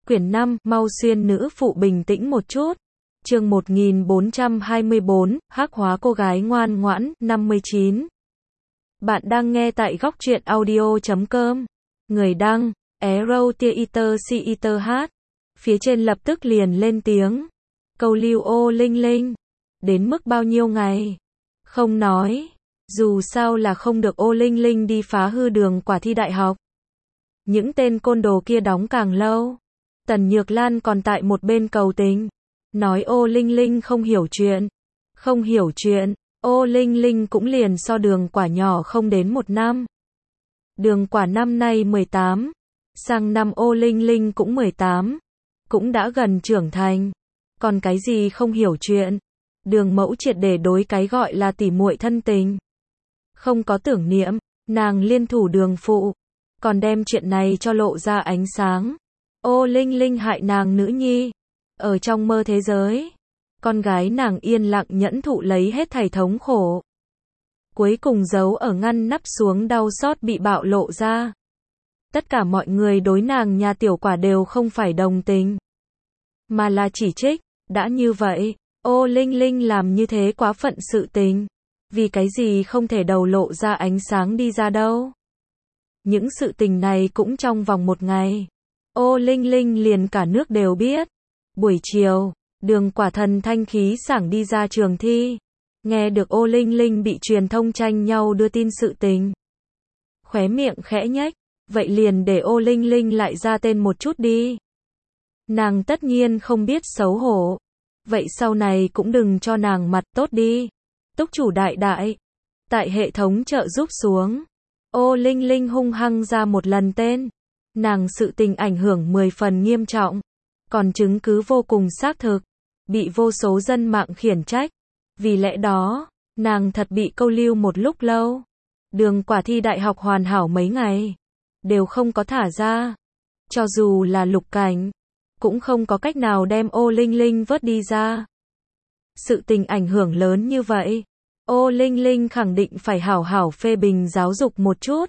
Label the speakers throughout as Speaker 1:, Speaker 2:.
Speaker 1: Quyển 5, mau xuyên nữ phụ bình tĩnh một chút. Chương 1424, hắc hóa cô gái ngoan ngoãn, 59. Bạn đang nghe tại góc truyện audio.com. Người đăng, Arrow Theater CETH. Phía trên lập tức liền lên tiếng. Câu lưu ô linh linh. Đến mức bao nhiêu ngày? Không nói. Dù sao là không được ô linh linh đi phá hư đường quả thi đại học. Những tên côn đồ kia đóng càng lâu. Tần Nhược Lan còn tại một bên cầu tình. Nói ô linh linh không hiểu chuyện. Không hiểu chuyện. Ô linh linh cũng liền so đường quả nhỏ không đến một năm. Đường quả năm nay 18. Sang năm ô linh linh cũng 18. Cũng đã gần trưởng thành. Còn cái gì không hiểu chuyện. Đường mẫu triệt để đối cái gọi là tỉ muội thân tình. Không có tưởng niệm. Nàng liên thủ đường phụ. Còn đem chuyện này cho lộ ra ánh sáng. Ô linh linh hại nàng nữ nhi. Ở trong mơ thế giới. Con gái nàng yên lặng nhẫn thụ lấy hết thảy thống khổ. Cuối cùng giấu ở ngăn nắp xuống đau xót bị bạo lộ ra. Tất cả mọi người đối nàng nhà tiểu quả đều không phải đồng tình. Mà là chỉ trích. Đã như vậy, ô linh linh làm như thế quá phận sự tình. Vì cái gì không thể đầu lộ ra ánh sáng đi ra đâu. Những sự tình này cũng trong vòng một ngày. Ô linh linh liền cả nước đều biết. Buổi chiều, đường quả thần thanh khí sảng đi ra trường thi. Nghe được ô linh linh bị truyền thông tranh nhau đưa tin sự tình. Khóe miệng khẽ nhếch. Vậy liền để ô linh linh lại ra tên một chút đi. Nàng tất nhiên không biết xấu hổ. Vậy sau này cũng đừng cho nàng mặt tốt đi. Túc chủ đại đại. Tại hệ thống trợ giúp xuống. Ô linh linh hung hăng ra một lần tên. Nàng sự tình ảnh hưởng 10 phần nghiêm trọng. Còn chứng cứ vô cùng xác thực. Bị vô số dân mạng khiển trách. Vì lẽ đó, nàng thật bị câu lưu một lúc lâu. Đường quả thi đại học hoàn hảo mấy ngày. Đều không có thả ra. Cho dù là Lục Cảnh. Cũng không có cách nào đem ô linh linh vớt đi ra. Sự tình ảnh hưởng lớn như vậy. Ô linh linh khẳng định phải hảo hảo phê bình giáo dục một chút.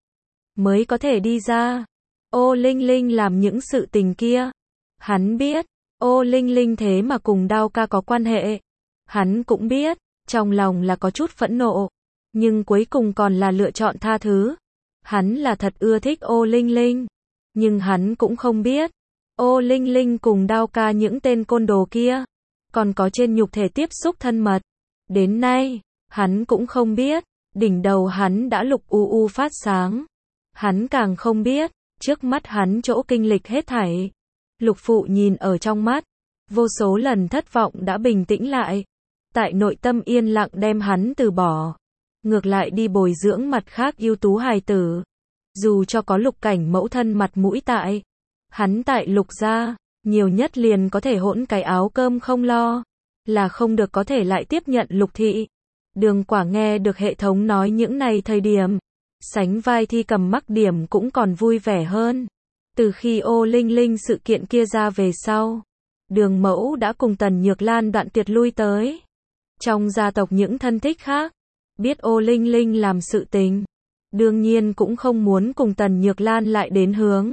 Speaker 1: Mới có thể đi ra. Ô linh linh làm những sự tình kia. Hắn biết. Ô linh linh thế mà cùng Đao ca có quan hệ. Hắn cũng biết. Trong lòng là có chút phẫn nộ. Nhưng cuối cùng còn là lựa chọn tha thứ. Hắn là thật ưa thích ô linh linh. Nhưng hắn cũng không biết. Ô linh linh cùng Đao ca những tên côn đồ kia. Còn có trên nhục thể tiếp xúc thân mật. Đến nay, hắn cũng không biết. Đỉnh đầu hắn đã lục u phát sáng. Hắn càng không biết. Trước mắt hắn chỗ kinh lịch hết thảy. Lục phụ nhìn ở trong mắt. Vô số lần thất vọng đã bình tĩnh lại. Tại nội tâm yên lặng đem hắn từ bỏ. Ngược lại đi bồi dưỡng mặt khác ưu tú hài tử. Dù cho có Lục Cảnh mẫu thân mặt mũi tại. Hắn tại Lục gia, nhiều nhất liền có thể hỗn cái áo cơm không lo. Là không được có thể lại tiếp nhận Lục thị. Đường quả nghe được hệ thống nói những này thời điểm. Sánh vai thi cầm mắc điểm cũng còn vui vẻ hơn. Từ khi ô linh linh sự kiện kia ra về sau. Đường mẫu đã cùng Tần Nhược Lan đoạn tuyệt lui tới. Trong gia tộc những thân thích khác. Biết ô linh linh làm sự tình. Đương nhiên cũng không muốn cùng Tần Nhược Lan lại đến hướng.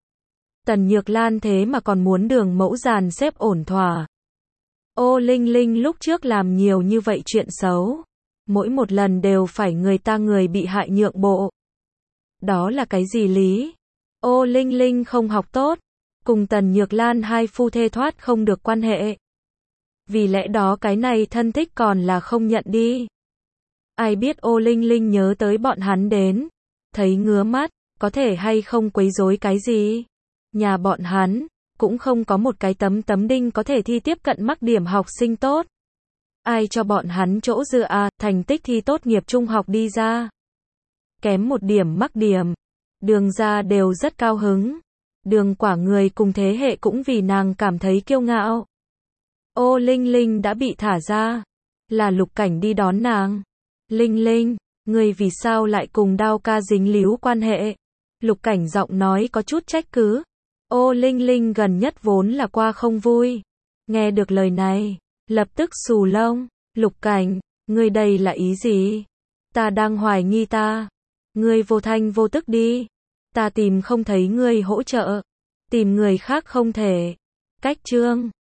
Speaker 1: Tần Nhược Lan thế mà còn muốn đường mẫu dàn xếp ổn thỏa. Ô linh linh lúc trước làm nhiều như vậy chuyện xấu. Mỗi một lần đều phải người bị hại nhượng bộ. Đó là cái gì lý? Ô linh linh không học tốt. Cùng Tần Nhược Lan hai phu thê thoát không được quan hệ. Vì lẽ đó cái này thân thích còn là không nhận đi. Ai biết ô linh linh nhớ tới bọn hắn đến. Thấy ngứa mắt, có thể hay không quấy rối cái gì. Nhà bọn hắn, cũng không có một cái tấm đinh có thể thi tiếp cận mắc điểm học sinh tốt. Ai cho bọn hắn chỗ dựa thành tích thi tốt nghiệp trung học đi ra. Kém một điểm mắc điểm. Đường ra đều rất cao hứng. Đường quả người cùng thế hệ cũng vì nàng cảm thấy kiêu ngạo. Ô linh linh đã bị thả ra. Là Lục Cảnh đi đón nàng. Linh linh, người vì sao lại cùng Đao ca dính líu quan hệ? Lục Cảnh giọng nói có chút trách cứ. Ô linh linh gần nhất vốn là qua không vui. Nghe được lời này, lập tức xù lông. Lục Cảnh, ngươi đây là ý gì? Ta đang hoài nghi ta. Ngươi vô thanh vô tức đi. Ta tìm không thấy ngươi hỗ trợ. Tìm người khác không thể. Cách chương